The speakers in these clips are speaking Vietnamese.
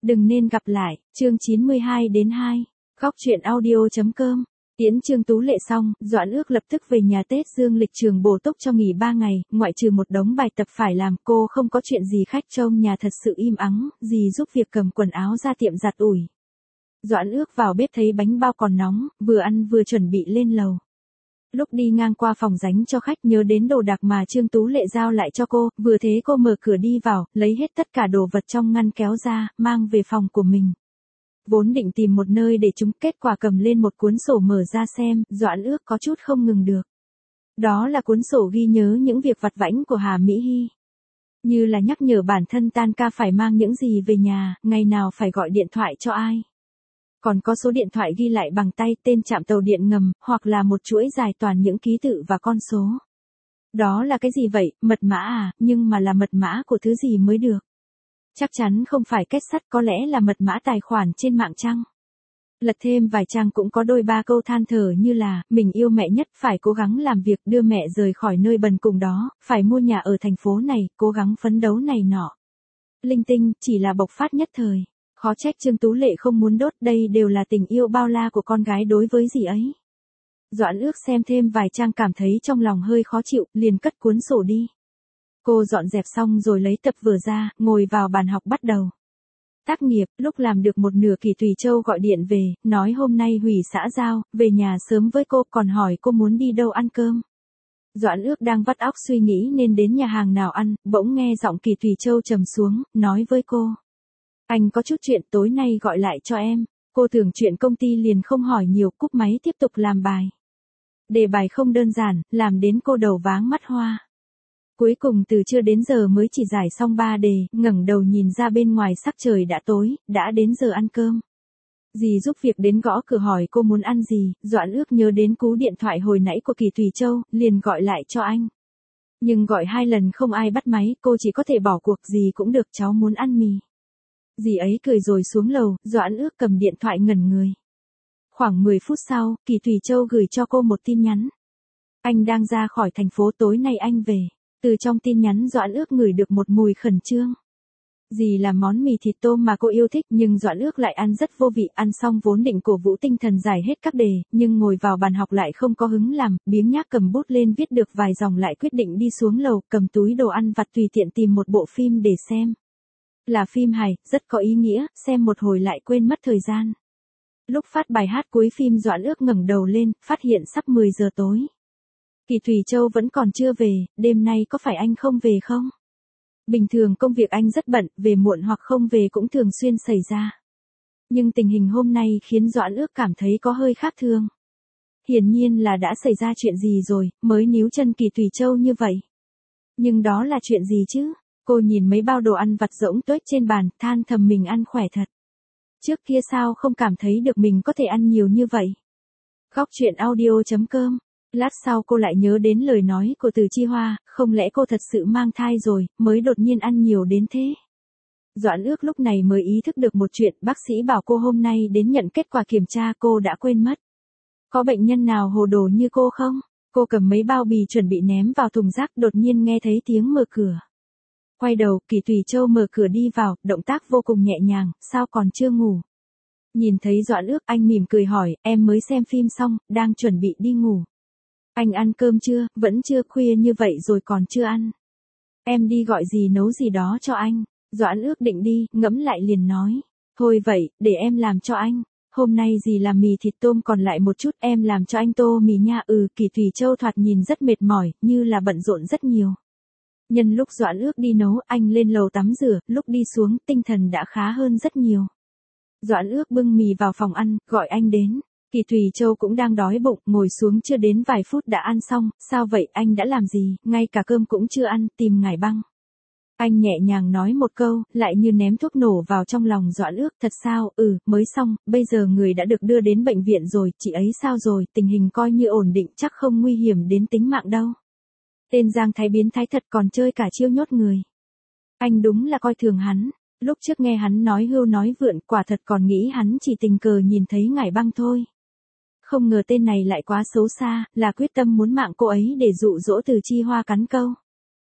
Đừng nên gặp lại, chương 92-2, góc truyện audio.com. Tiễn Trương Tú Lệ xong, Doãn Ước lập tức về nhà Tết dương lịch trường bổ túc cho nghỉ 3 ngày, ngoại trừ một đống bài tập phải làm, cô không có chuyện gì khách trông nhà thật sự im ắng, dì giúp việc cầm quần áo ra tiệm giặt ủi. Doãn Ước vào bếp thấy bánh bao còn nóng, vừa ăn vừa chuẩn bị lên lầu. Lúc đi ngang qua phòng dánh cho khách nhớ đến đồ đạc mà Trương Tú Lệ giao lại cho cô, vừa thế cô mở cửa đi vào, lấy hết tất cả đồ vật trong ngăn kéo ra, mang về phòng của mình. Vốn định tìm một nơi để chúng, kết quả cầm lên một cuốn sổ mở ra xem, Doãn Ước có chút không ngừng được. Đó là cuốn sổ ghi nhớ những việc vặt vãnh của Hà Mỹ Hy. Như là nhắc nhở bản thân tan ca phải mang những gì về nhà, ngày nào phải gọi điện thoại cho ai. Còn có số điện thoại ghi lại bằng tay, tên trạm tàu điện ngầm, hoặc là một chuỗi dài toàn những ký tự và con số. Đó là cái gì vậy, mật mã à, nhưng mà là mật mã của thứ gì mới được. Chắc chắn không phải kết sắt, có lẽ là mật mã tài khoản trên mạng chăng. Lật thêm vài trang cũng có đôi ba câu than thở như là, mình yêu mẹ nhất, phải cố gắng làm việc đưa mẹ rời khỏi nơi bần cùng đó, phải mua nhà ở thành phố này, cố gắng phấn đấu này nọ. Linh tinh, chỉ là bộc phát nhất thời. Khó trách Trương Tú Lệ không muốn đốt, đây đều là tình yêu bao la của con gái đối với dì ấy. Doãn Ước xem thêm vài trang cảm thấy trong lòng hơi khó chịu, liền cất cuốn sổ đi. Cô dọn dẹp xong rồi lấy tập vở ra, ngồi vào bàn học bắt đầu. Tác nghiệp, lúc làm được một nửa Kỳ Thùy Châu gọi điện về, nói hôm nay hủy xã giao, về nhà sớm với cô, còn hỏi cô muốn đi đâu ăn cơm. Doãn Ước đang vắt óc suy nghĩ nên đến nhà hàng nào ăn, bỗng nghe giọng Kỳ Thùy Châu trầm xuống, nói với cô. Anh có chút chuyện tối nay gọi lại cho em. Cô tưởng chuyện công ty liền không hỏi nhiều, cúp máy tiếp tục làm bài. Đề bài không đơn giản, làm đến cô đầu váng mắt hoa. Cuối cùng từ trưa đến giờ mới chỉ giải xong 3 đề, ngẩng đầu nhìn ra bên ngoài sắc trời đã tối, đã đến giờ ăn cơm. Dì giúp việc đến gõ cửa hỏi cô muốn ăn gì, Doãn Ước nhớ đến cú điện thoại hồi nãy của Kỳ Thùy Châu, liền gọi lại cho anh. Nhưng gọi 2 lần không ai bắt máy, cô chỉ có thể bỏ cuộc, gì cũng được, cháu muốn ăn mì. Dì ấy cười rồi xuống lầu, Doãn Ước cầm điện thoại ngẩn người. Khoảng 10 phút sau, Kỳ Thùy Châu gửi cho cô một tin nhắn. Anh đang ra khỏi thành phố, tối nay anh về. Từ trong tin nhắn Doãn Ước ngửi được một mùi khẩn trương. Dì làm món mì thịt tôm mà cô yêu thích, nhưng Doãn Ước lại ăn rất vô vị, ăn xong vốn định cổ vũ tinh thần giải hết các đề, nhưng ngồi vào bàn học lại không có hứng làm, biếng nhác cầm bút lên viết được vài dòng lại quyết định đi xuống lầu, cầm túi đồ ăn vặt tùy tiện tìm một bộ phim để xem. Là phim hài, rất có ý nghĩa, xem một hồi lại quên mất thời gian. Lúc phát bài hát cuối phim Doãn Ước ngẩng đầu lên, phát hiện sắp 10 giờ tối. Kỳ Thùy Châu vẫn còn chưa về, đêm nay có phải anh không về không? Bình thường công việc anh rất bận, về muộn hoặc không về cũng thường xuyên xảy ra. Nhưng tình hình hôm nay khiến Doãn Ước cảm thấy có hơi khác thường. Hiển nhiên là đã xảy ra chuyện gì rồi, mới níu chân Kỳ Thùy Châu như vậy. Nhưng đó là chuyện gì chứ? Cô nhìn mấy bao đồ ăn vặt rỗng tuếch trên bàn, than thầm mình ăn khỏe thật. Trước kia sao không cảm thấy được mình có thể ăn nhiều như vậy? Góc truyện audio.com. Lát sau cô lại nhớ đến lời nói của Từ Chi Hoa, không lẽ cô thật sự mang thai rồi, mới đột nhiên ăn nhiều đến thế? Doãn Ước lúc này mới ý thức được một chuyện, bác sĩ bảo cô hôm nay đến nhận kết quả kiểm tra, cô đã quên mất. Có bệnh nhân nào hồ đồ như cô không? Cô cầm mấy bao bì chuẩn bị ném vào thùng rác, đột nhiên nghe thấy tiếng mở cửa. Quay đầu, Kỳ Thùy Châu mở cửa đi vào, động tác vô cùng nhẹ nhàng, sao còn chưa ngủ? Nhìn thấy Doãn Ước, anh mỉm cười hỏi, em mới xem phim xong, đang chuẩn bị đi ngủ. Anh ăn cơm chưa, vẫn chưa, khuya như vậy rồi còn chưa ăn. Em đi gọi gì nấu gì đó cho anh. Doãn Ước định đi, ngẫm lại liền nói. Thôi vậy, để em làm cho anh. Hôm nay dì làm mì thịt tôm còn lại một chút, em làm cho anh tô mì nha. Kỳ Thùy Châu thoạt nhìn rất mệt mỏi, như là bận rộn rất nhiều. Nhân lúc Doãn Ước đi nấu, anh lên lầu tắm rửa, lúc đi xuống, tinh thần đã khá hơn rất nhiều. Doãn Ước bưng mì vào phòng ăn, gọi anh đến. Kỳ Thùy Châu cũng đang đói bụng, ngồi xuống chưa đến vài phút đã ăn xong, sao vậy, anh đã làm gì, ngay cả cơm cũng chưa ăn, tìm ngải băng. Anh nhẹ nhàng nói một câu, lại như ném thuốc nổ vào trong lòng Doãn Ước, thật sao, mới xong, bây giờ người đã được đưa đến bệnh viện rồi, chị ấy sao rồi, tình hình coi như ổn định, chắc không nguy hiểm đến tính mạng đâu. Tên Giang Thái biến thái thật, còn chơi cả chiêu nhốt người. Anh đúng là coi thường hắn, lúc trước nghe hắn nói hưu nói vượn, quả thật còn nghĩ hắn chỉ tình cờ nhìn thấy ngải băng thôi. Không ngờ tên này lại quá xấu xa, là quyết tâm muốn mạng cô ấy để dụ dỗ Từ Chi Hoa cắn câu.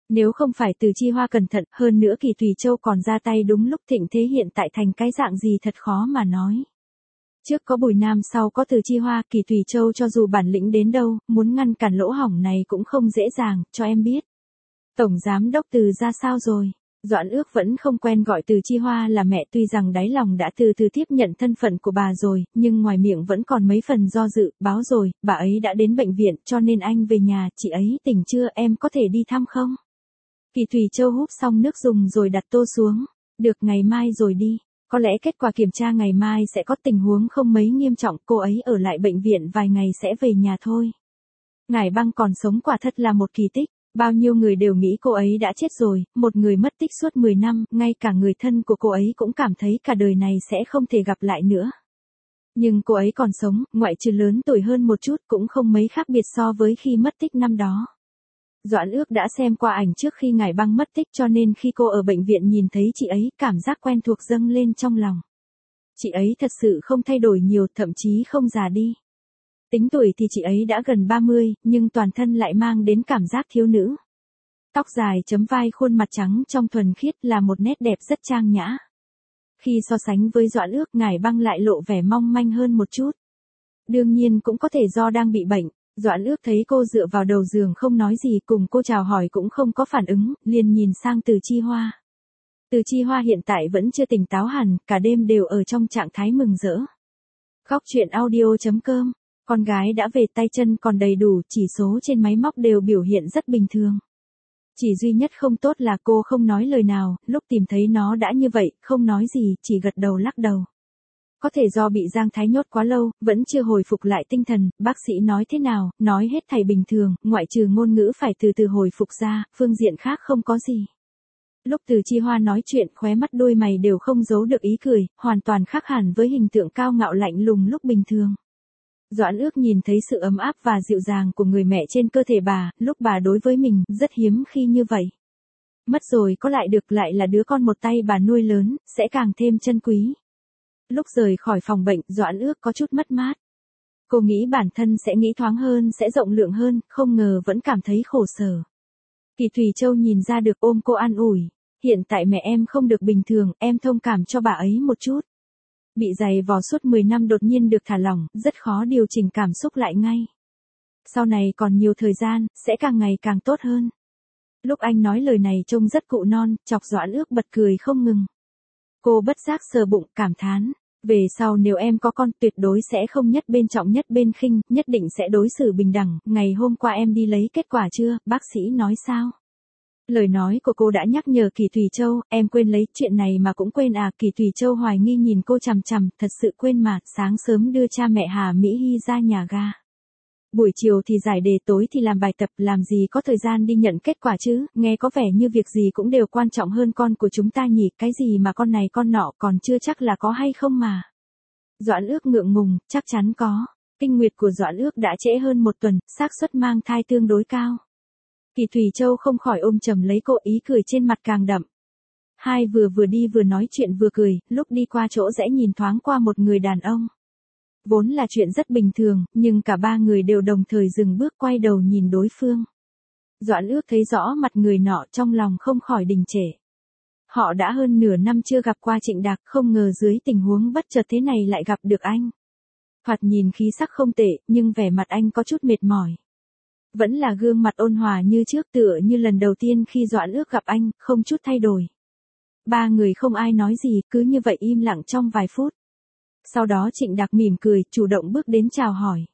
Nếu không phải Từ Chi Hoa cẩn thận, hơn nữa Kỳ Thủy Châu còn ra tay đúng lúc thịnh thế hiện tại thành cái dạng gì thật khó mà nói. Trước có Bùi Nam sau có Từ Chi Hoa, Kỳ Thủy Châu cho dù bản lĩnh đến đâu, muốn ngăn cản lỗ hổng này cũng không dễ dàng, cho em biết. Tổng Giám Đốc Từ ra sao rồi? Doãn Ước vẫn không quen gọi Từ Chi Hoa là mẹ, tuy rằng đáy lòng đã từ từ tiếp nhận thân phận của bà rồi, nhưng ngoài miệng vẫn còn mấy phần do dự, báo rồi, bà ấy đã đến bệnh viện cho nên anh về nhà, chị ấy tỉnh chưa, em có thể đi thăm không? Kỳ Thủy Châu húp xong nước dùng rồi đặt tô xuống. Được, ngày mai rồi đi. Có lẽ kết quả kiểm tra ngày mai sẽ có tình huống không mấy nghiêm trọng, cô ấy ở lại bệnh viện vài ngày sẽ về nhà thôi. Ngải Băng còn sống quả thật là một kỳ tích. Bao nhiêu người đều nghĩ cô ấy đã chết rồi, một người mất tích suốt 10 năm, ngay cả người thân của cô ấy cũng cảm thấy cả đời này sẽ không thể gặp lại nữa. Nhưng cô ấy còn sống, ngoại trừ lớn tuổi hơn một chút cũng không mấy khác biệt so với khi mất tích năm đó. Doãn Ước đã xem qua ảnh trước khi Ngải Băng mất tích cho nên khi cô ở bệnh viện nhìn thấy chị ấy, cảm giác quen thuộc dâng lên trong lòng. Chị ấy thật sự không thay đổi nhiều, thậm chí không già đi. Tính tuổi thì chị ấy đã gần 30, nhưng toàn thân lại mang đến cảm giác thiếu nữ. Tóc dài chấm vai, khuôn mặt trắng trong thuần khiết là một nét đẹp rất trang nhã. Khi so sánh với Doãn Ước, Ngải Băng lại lộ vẻ mong manh hơn một chút. Đương nhiên cũng có thể do đang bị bệnh. Doãn Ước thấy cô dựa vào đầu giường không nói gì, cùng cô chào hỏi cũng không có phản ứng, liền nhìn sang Từ Chi Hoa. Từ Chi Hoa hiện tại vẫn chưa tỉnh táo hẳn, cả đêm đều ở trong trạng thái mừng rỡ. Góc truyện audio.com. Con gái đã về, tay chân còn đầy đủ, chỉ số trên máy móc đều biểu hiện rất bình thường. Chỉ duy nhất không tốt là cô không nói lời nào, lúc tìm thấy nó đã như vậy, không nói gì, chỉ gật đầu lắc đầu. Có thể do bị Giang Thái nhốt quá lâu, vẫn chưa hồi phục lại tinh thần, bác sĩ nói thế nào, nói hết thảy bình thường, ngoại trừ ngôn ngữ phải từ từ hồi phục ra, phương diện khác không có gì. Lúc Từ Chi Hoa nói chuyện, khóe mắt đôi mày đều không giấu được ý cười, hoàn toàn khác hẳn với hình tượng cao ngạo lạnh lùng lúc bình thường. Doãn Ước nhìn thấy sự ấm áp và dịu dàng của người mẹ trên cơ thể bà, lúc bà đối với mình, rất hiếm khi như vậy. Mất rồi có lại được, lại là đứa con một tay bà nuôi lớn, sẽ càng thêm chân quý. Lúc rời khỏi phòng bệnh, Doãn Ước có chút mất mát. Cô nghĩ bản thân sẽ nghĩ thoáng hơn, sẽ rộng lượng hơn, không ngờ vẫn cảm thấy khổ sở. Kỳ Thủy Châu nhìn ra được, ôm cô an ủi. Hiện tại mẹ em không được bình thường, em thông cảm cho bà ấy một chút. Bị dày vò suốt 10 năm đột nhiên được thả lỏng, rất khó điều chỉnh cảm xúc lại ngay. Sau này còn nhiều thời gian, sẽ càng ngày càng tốt hơn. Lúc anh nói lời này trông rất cụ non, chọc Doãn Ước bật cười không ngừng. Cô bất giác sờ bụng, cảm thán. Về sau nếu em có con, tuyệt đối sẽ không nhất bên trọng nhất bên khinh, nhất định sẽ đối xử bình đẳng. Ngày hôm qua em đi lấy kết quả chưa, bác sĩ nói sao? Lời nói của cô đã nhắc nhở Kỳ Thủy Châu, em quên lấy, chuyện này mà cũng quên à? Kỳ Thủy Châu hoài nghi nhìn cô chằm chằm, thật sự quên mà, sáng sớm đưa cha mẹ Hà Mỹ Hy ra nhà ga. Buổi chiều thì giải đề, tối thì làm bài tập, làm gì có thời gian đi nhận kết quả chứ, nghe có vẻ như việc gì cũng đều quan trọng hơn con của chúng ta nhỉ, cái gì mà con này con nọ còn chưa chắc là có hay không mà. Doãn Ước ngượng ngùng, chắc chắn có. Kinh nguyệt của Doãn Ước đã trễ hơn một tuần, xác suất mang thai tương đối cao. Kỳ Thủy Châu không khỏi ôm chầm lấy cô, ý cười trên mặt càng đậm. Hai vừa đi vừa nói chuyện vừa cười, lúc đi qua chỗ rẽ nhìn thoáng qua một người đàn ông. Vốn là chuyện rất bình thường, nhưng cả ba người đều đồng thời dừng bước quay đầu nhìn đối phương. Doãn Ước thấy rõ mặt người nọ, trong lòng không khỏi đình trệ. Họ đã hơn nửa năm chưa gặp qua Trịnh Đạc, không ngờ dưới tình huống bất chợt thế này lại gặp được anh. Thoạt nhìn khí sắc không tệ, nhưng vẻ mặt anh có chút mệt mỏi. Vẫn là gương mặt ôn hòa như trước, tựa như lần đầu tiên khi Doãn Ước gặp anh, không chút thay đổi. Ba người không ai nói gì, cứ như vậy im lặng trong vài phút. Sau đó Trịnh Đạc mỉm cười, chủ động bước đến chào hỏi.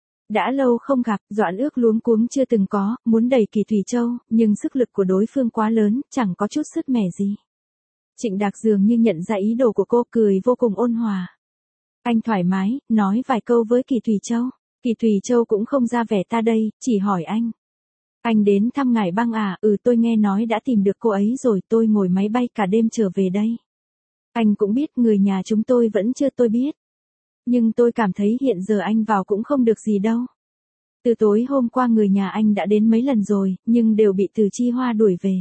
Đã lâu không gặp, Doãn Ước luống cuống chưa từng có, muốn đẩy Kỳ Thủy Châu, nhưng sức lực của đối phương quá lớn, chẳng có chút sứt mẻ gì. Trịnh Đạc dường như nhận ra ý đồ của cô, cười vô cùng ôn hòa. Anh thoải mái, nói vài câu với Kỳ Thủy Châu. Kỳ Thủy Châu cũng không ra vẻ ta đây, chỉ hỏi anh. Anh đến thăm Ngải Băng à? Tôi nghe nói đã tìm được cô ấy rồi, tôi ngồi máy bay cả đêm trở về đây. Anh cũng biết, người nhà chúng tôi vẫn chưa, tôi biết. Nhưng tôi cảm thấy hiện giờ anh vào cũng không được gì đâu. Từ tối hôm qua người nhà anh đã đến mấy lần rồi, nhưng đều bị Từ Chi Hoa đuổi về.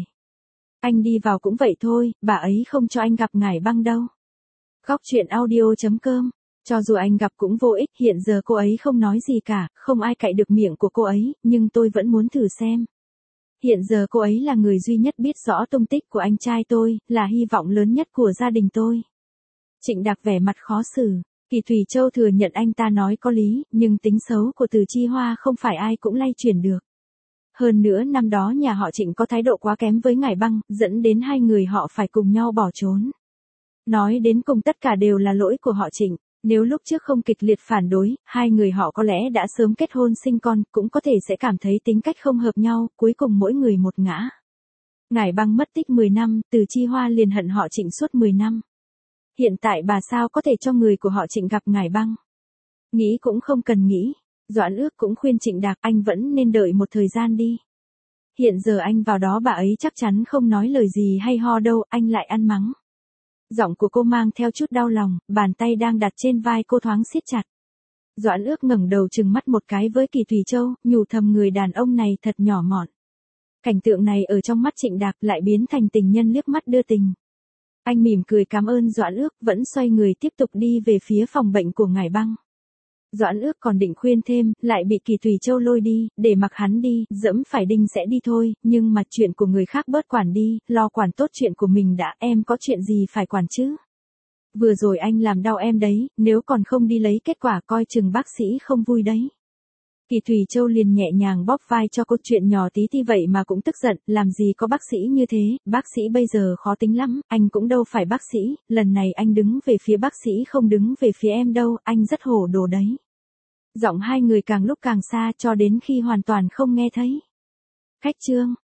Anh đi vào cũng vậy thôi, bà ấy không cho anh gặp Ngải Băng đâu. Góc truyện audio.com. Cho dù anh gặp cũng vô ích, hiện giờ cô ấy không nói gì cả, không ai cạy được miệng của cô ấy, nhưng tôi vẫn muốn thử xem. Hiện giờ cô ấy là người duy nhất biết rõ tung tích của anh trai tôi, là hy vọng lớn nhất của gia đình tôi. Trịnh Đạc vẻ mặt khó xử. Kỳ Thủy Châu thừa nhận anh ta nói có lý, nhưng tính xấu của Từ Chi Hoa không phải ai cũng lay chuyển được. Hơn nữa năm đó nhà họ Trịnh có thái độ quá kém với Ngải Băng, dẫn đến hai người họ phải cùng nhau bỏ trốn. Nói đến cùng tất cả đều là lỗi của họ Trịnh. Nếu lúc trước không kịch liệt phản đối, hai người họ có lẽ đã sớm kết hôn sinh con, cũng có thể sẽ cảm thấy tính cách không hợp nhau, cuối cùng mỗi người một ngã. Ngải Băng mất tích 10 năm, Từ Chi Hoa liền hận họ Trịnh suốt 10 năm. Hiện tại bà sao có thể cho người của họ Trịnh gặp Ngải Băng? Nghĩ cũng không cần nghĩ. Doãn Ước cũng khuyên Trịnh Đạc anh vẫn nên đợi một thời gian đi. Hiện giờ anh vào đó bà ấy chắc chắn không nói lời gì hay ho đâu, anh lại ăn mắng. Giọng của cô mang theo chút đau lòng, bàn tay đang đặt trên vai cô thoáng siết chặt. Doãn Ước ngẩng đầu trừng mắt một cái với Kỳ Thủy Châu, nhủ thầm người đàn ông này thật nhỏ mọn. Cảnh tượng này ở trong mắt Trịnh Đạc lại biến thành tình nhân liếc mắt đưa tình. Anh mỉm cười cảm ơn Doãn Ước, vẫn xoay người tiếp tục đi về phía phòng bệnh của Ngải Băng. Doãn Ước còn định khuyên thêm, lại bị Kỳ Thủy Châu lôi đi, để mặc hắn đi, dẫm phải đinh sẽ đi thôi, nhưng mà chuyện của người khác bớt quản đi, lo quản tốt chuyện của mình đã, em có chuyện gì phải quản chứ? Vừa rồi anh làm đau em đấy, nếu còn không đi lấy kết quả coi chừng bác sĩ không vui đấy. Kỳ Thủy Châu liền nhẹ nhàng bóp vai cho cô, chuyện nhỏ tí ti vậy mà cũng tức giận, làm gì có bác sĩ như thế, bác sĩ bây giờ khó tính lắm, anh cũng đâu phải bác sĩ, lần này anh đứng về phía bác sĩ không đứng về phía em đâu, anh rất hổ đồ đấy. Giọng hai người càng lúc càng xa cho đến khi hoàn toàn không nghe thấy. Khách trương.